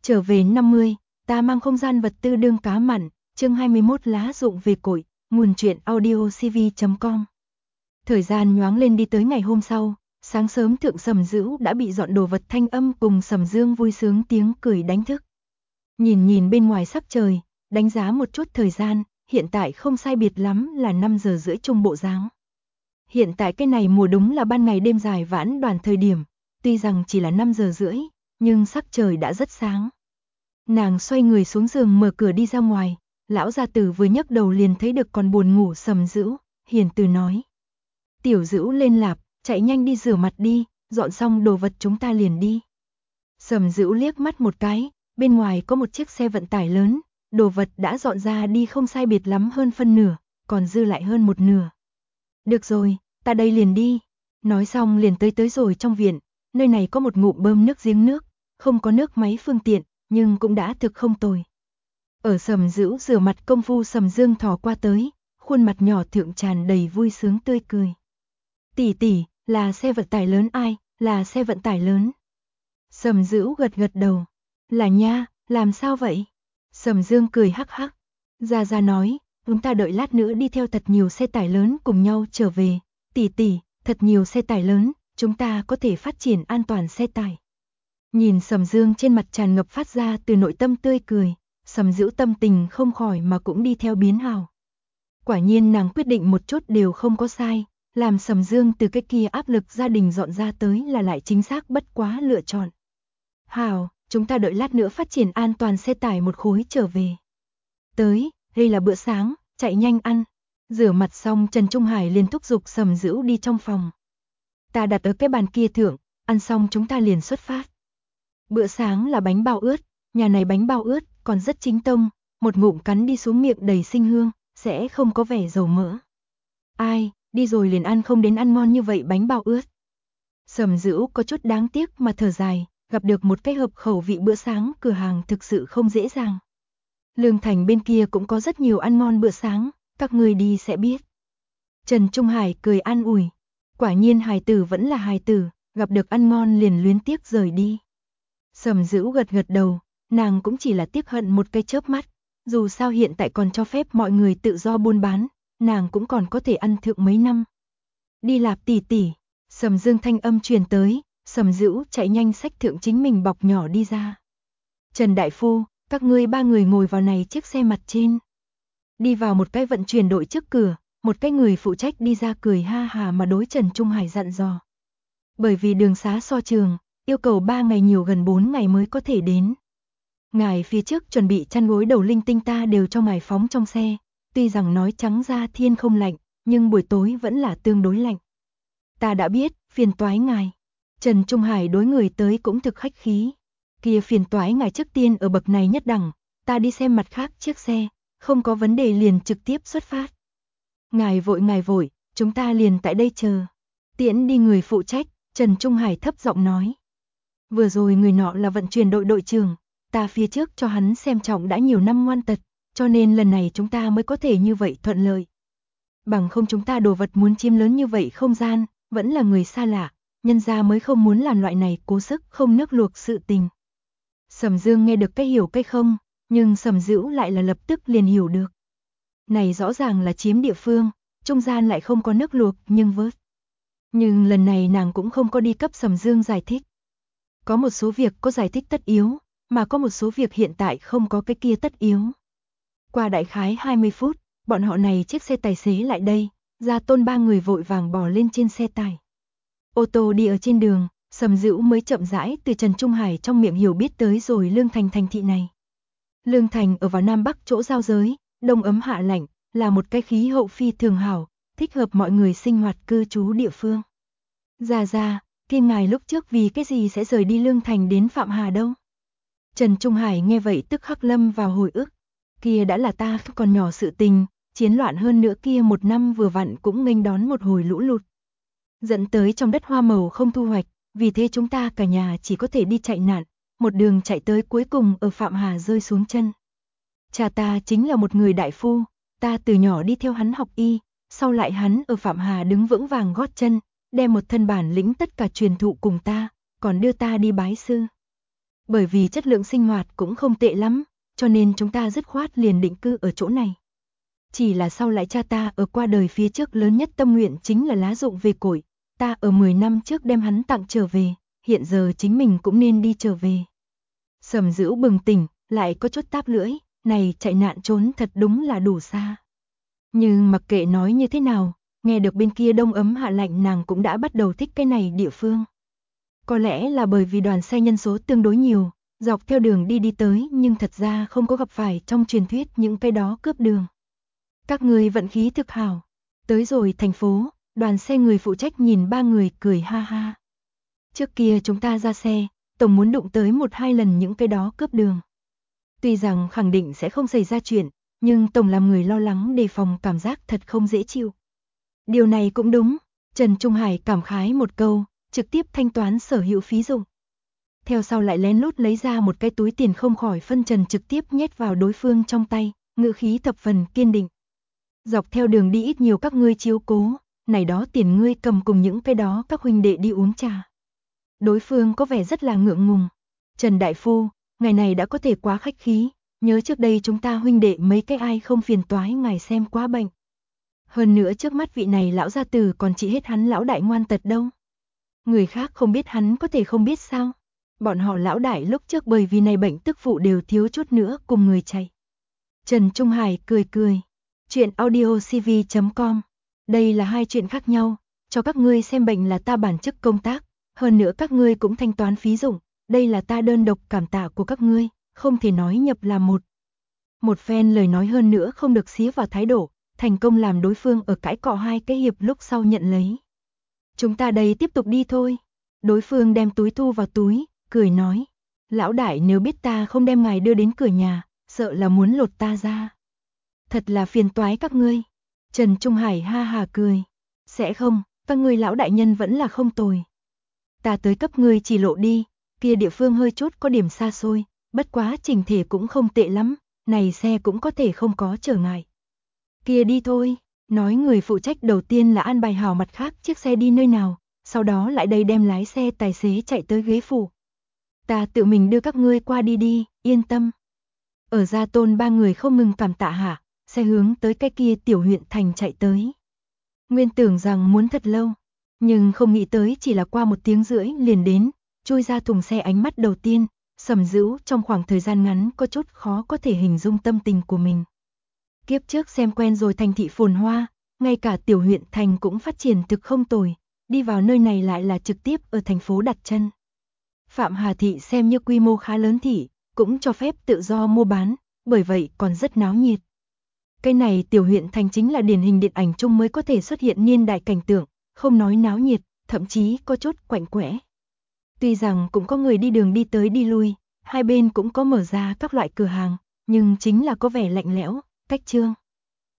Trở về 50, ta mang không gian vật tư đương cá mặn, chương 21 lá dụng về cội, nguồn truyện audiocv.com. Thời gian nhoáng lên đi tới ngày hôm sau, sáng sớm Thượng Sầm Dữu đã bị dọn đồ vật thanh âm cùng Sầm Dương vui sướng tiếng cười đánh thức. Nhìn bên ngoài sắc trời, đánh giá một chút thời gian, hiện tại không sai biệt lắm là 5 giờ rưỡi trung bộ dáng. Hiện tại cái này mùa đúng là ban ngày đêm dài vãn đoàn thời điểm, tuy rằng chỉ là 5 giờ rưỡi, nhưng sắc trời đã rất sáng. Nàng xoay người xuống giường mở cửa đi ra ngoài, lão gia tử vừa nhấc đầu liền thấy được còn buồn ngủ Sầm Dữu, hiền từ nói. Tiểu Dữu lên lạp, chạy nhanh đi rửa mặt đi, dọn xong đồ vật chúng ta liền đi. Sầm Dữu liếc mắt một cái, bên ngoài có một chiếc xe vận tải lớn, đồ vật đã dọn ra đi không sai biệt lắm hơn phân nửa, còn dư lại hơn một nửa. Được rồi, ta đây liền đi. Nói xong liền tới rồi trong viện, nơi này có một ngụm bơm nước giếng nước, không có nước máy phương tiện, nhưng cũng đã thực không tồi. Ở Sầm Dữu rửa mặt công phu Sầm Dương thò qua tới, khuôn mặt nhỏ thượng tràn đầy vui sướng tươi cười. Tỷ, là xe vận tải lớn ai, là xe vận tải lớn. Sầm Dữu gật đầu. Là nha, làm sao vậy? Sầm Dương cười hắc hắc. Gia nói, chúng ta đợi lát nữa đi theo thật nhiều xe tải lớn cùng nhau trở về. Tỷ, thật nhiều xe tải lớn, chúng ta có thể phát triển an toàn xe tải. Nhìn Sầm Dương trên mặt tràn ngập phát ra từ nội tâm tươi cười, Sầm Dữu tâm tình không khỏi mà cũng đi theo biến hào. Quả nhiên nàng quyết định một chút đều không có sai, làm Sầm Dương từ cái kia áp lực gia đình dọn ra tới là lại chính xác bất quá lựa chọn. Hào, chúng ta đợi lát nữa phát triển an toàn xe tải một khối trở về. Tới, đây là bữa sáng, chạy nhanh ăn. Rửa mặt xong Trần Trung Hải liền thúc giục Sầm Dữu đi trong phòng. Ta đặt ở cái bàn kia thượng, ăn xong chúng ta liền xuất phát. Bữa sáng là bánh bao ướt, nhà này bánh bao ướt còn rất chính tông, một ngụm cắn đi xuống miệng đầy sinh hương, sẽ không có vẻ dầu mỡ. Ai, đi rồi liền ăn không đến ăn ngon như vậy bánh bao ướt. Sầm Dữu có chút đáng tiếc mà thở dài, gặp được một cái hợp khẩu vị bữa sáng cửa hàng thực sự không dễ dàng. Lương Thành bên kia cũng có rất nhiều ăn ngon bữa sáng, các người đi sẽ biết. Trần Trung Hải cười an ủi, quả nhiên hài tử vẫn là hài tử, gặp được ăn ngon liền luyến tiếc rời đi. Sầm Dữu gật đầu, nàng cũng chỉ là tiếc hận một cái chớp mắt, dù sao hiện tại còn cho phép mọi người tự do buôn bán, nàng cũng còn có thể ăn thượng mấy năm. Đi lạp tỷ, Sầm Dương thanh âm truyền tới, Sầm Dữu chạy nhanh xách thượng chính mình bọc nhỏ đi ra. Trần Đại Phu, các ngươi ba người ngồi vào này chiếc xe mặt trên. Đi vào một cái vận chuyển đội trước cửa, một cái người phụ trách đi ra cười ha hà mà đối Trần Trung Hải dặn dò. Bởi vì đường xá so trường, yêu cầu 3 ngày nhiều gần 4 ngày mới có thể đến. Ngài phía trước chuẩn bị chăn gối đầu linh tinh ta đều cho ngài phóng trong xe, tuy rằng nói trắng ra thiên không lạnh, nhưng buổi tối vẫn là tương đối lạnh. Ta đã biết, phiền toái ngài. Trần Trung Hải đối người tới cũng thực khách khí. Kia phiền toái ngài trước tiên ở bậc này nhất đẳng, ta đi xem mặt khác chiếc xe, không có vấn đề liền trực tiếp xuất phát. Ngài vội, chúng ta liền tại đây chờ. Tiễn đi người phụ trách, Trần Trung Hải thấp giọng nói. Vừa rồi người nọ là vận chuyển đội đội trưởng, ta phía trước cho hắn xem trọng đã nhiều năm ngoan tật, cho nên lần này chúng ta mới có thể như vậy thuận lợi. Bằng không chúng ta đồ vật muốn chiếm lớn như vậy không gian, vẫn là người xa lạ, nhân gia mới không muốn làm loại này cố sức không nước luộc sự tình. Sầm Dương nghe được cái hiểu cái không, nhưng Sầm Dữu lại là lập tức liền hiểu được. Này rõ ràng là chiếm địa phương, trung gian lại không có nước luộc nhưng vớt. Nhưng lần này nàng cũng không có đi cấp Sầm Dương giải thích. Có một số việc có giải thích tất yếu, mà có một số việc hiện tại không có cái kia tất yếu. Qua đại khái 20 phút, bọn họ này chiếc xe tài xế lại đây, Gia Tôn ba người vội vàng bò lên trên xe tải. Ô tô đi ở trên đường, Sầm Dữu mới chậm rãi từ Trần Trung Hải trong miệng hiểu biết tới rồi Lương Thành thành thị này. Lương Thành ở vào Nam Bắc chỗ giao giới, đông ấm hạ lạnh, là một cái khí hậu phi thường hảo, thích hợp mọi người sinh hoạt cư trú địa phương. Gia, Kim ngài lúc trước vì cái gì sẽ rời đi Lương Thành đến Phạm Hà đâu? Trần Trung Hải nghe vậy tức khắc lâm vào hồi ức. Kia đã là ta còn nhỏ sự tình, chiến loạn hơn nữa kia một năm vừa vặn cũng nghênh đón một hồi lũ lụt. Dẫn tới trong đất hoa màu không thu hoạch, vì thế chúng ta cả nhà chỉ có thể đi chạy nạn, một đường chạy tới cuối cùng ở Phạm Hà rơi xuống chân. Cha ta chính là một người đại phu, ta từ nhỏ đi theo hắn học y, sau lại hắn ở Phạm Hà đứng vững vàng gót chân, đem một thân bản lĩnh tất cả truyền thụ cùng ta, còn đưa ta đi bái sư. Bởi vì chất lượng sinh hoạt cũng không tệ lắm, cho nên chúng ta dứt khoát liền định cư ở chỗ này. Chỉ là sau lại cha ta ở qua đời phía trước lớn nhất tâm nguyện chính là lá dụng về cội, ta ở 10 năm trước đem hắn tặng trở về, hiện giờ chính mình cũng nên đi trở về. Sầm Dữu bừng tỉnh, lại có chút táp lưỡi, này chạy nạn trốn thật đúng là đủ xa. Nhưng mặc kệ nói như thế nào, nghe được bên kia đông ấm hạ lạnh nàng cũng đã bắt đầu thích cái này địa phương. Có lẽ là bởi vì đoàn xe nhân số tương đối nhiều, dọc theo đường đi tới nhưng thật ra không có gặp phải trong truyền thuyết những cái đó cướp đường. Các người vận khí thực hảo. Tới rồi thành phố, đoàn xe người phụ trách nhìn ba người cười ha ha. Trước kia chúng ta ra xe, tổng muốn đụng tới 1-2 lần những cái đó cướp đường. Tuy rằng khẳng định sẽ không xảy ra chuyện, nhưng tổng làm người lo lắng đề phòng cảm giác thật không dễ chịu. Điều này cũng đúng, Trần Trung Hải cảm khái một câu, trực tiếp thanh toán sở hữu phí dụng. Theo sau lại lén lút lấy ra một cái túi tiền không khỏi phân trần trực tiếp nhét vào đối phương trong tay, ngữ khí thập phần kiên định. Dọc theo đường đi ít nhiều các ngươi chiếu cố, này đó tiền ngươi cầm cùng những cái đó các huynh đệ đi uống trà. Đối phương có vẻ rất là ngượng ngùng. Trần Đại Phu, ngày này đã có thể quá khách khí, nhớ trước đây chúng ta huynh đệ mấy cái ai không phiền toái ngài xem quá bệnh. Hơn nữa trước mắt vị này lão gia tử còn trị hết hắn lão đại ngoan tật đâu. Người khác không biết hắn có thể không biết sao. Bọn họ lão đại lúc trước bởi vì này bệnh tức phụ đều thiếu chút nữa cùng người chạy. Trần Trung Hải cười cười. Chuyện audiocv.com. Đây là hai chuyện khác nhau, cho các ngươi xem bệnh là ta bản chức công tác, hơn nữa các ngươi cũng thanh toán phí dụng, đây là ta đơn độc cảm tạ của các ngươi, không thể nói nhập là một. Một phen lời nói hơn nữa không được xía vào thái độ, thành công làm đối phương ở cãi cọ hai cái hiệp lúc sau nhận lấy. Chúng ta đây tiếp tục đi thôi. Đối phương đem túi thu vào túi, cười nói. Lão đại nếu biết ta không đem ngài đưa đến cửa nhà, sợ là muốn lột ta ra. Thật là phiền toái các ngươi. Trần Trung Hải ha hà cười. Sẽ không, các ngươi lão đại nhân vẫn là không tồi. Ta tới cấp ngươi chỉ lộ đi, kia địa phương hơi chút có điểm xa xôi, bất quá chỉnh thể cũng không tệ lắm, này xe cũng có thể không có trở ngại. Kia đi thôi, nói người phụ trách đầu tiên là an bài hảo mặt khác chiếc xe đi nơi nào, sau đó lại đây đem lái xe tài xế chạy tới ghế phụ. Ta tự mình đưa các ngươi qua đi đi, yên tâm. Ở Gia Tôn ba người không ngừng cảm tạ hạ, xe hướng tới cái kia tiểu huyện thành chạy tới. Nguyên tưởng rằng muốn thật lâu, nhưng không nghĩ tới chỉ là qua 1 tiếng rưỡi liền đến, chui ra thùng xe ánh mắt đầu tiên, Sầm Dữu trong khoảng thời gian ngắn có chút khó có thể hình dung tâm tình của mình. Kiếp trước xem quen rồi thành thị phồn hoa, ngay cả tiểu huyện thành cũng phát triển thực không tồi, đi vào nơi này lại là trực tiếp ở thành phố đặt chân. Phạm Hà thị xem như quy mô khá lớn thị, cũng cho phép tự do mua bán, bởi vậy còn rất náo nhiệt. Cái này tiểu huyện thành chính là điển hình điện ảnh chung mới có thể xuất hiện niên đại cảnh tượng, không nói náo nhiệt, thậm chí có chút quạnh quẽ. Tuy rằng cũng có người đi đường đi tới đi lui, hai bên cũng có mở ra các loại cửa hàng, nhưng chính là có vẻ lạnh lẽo, cách trương.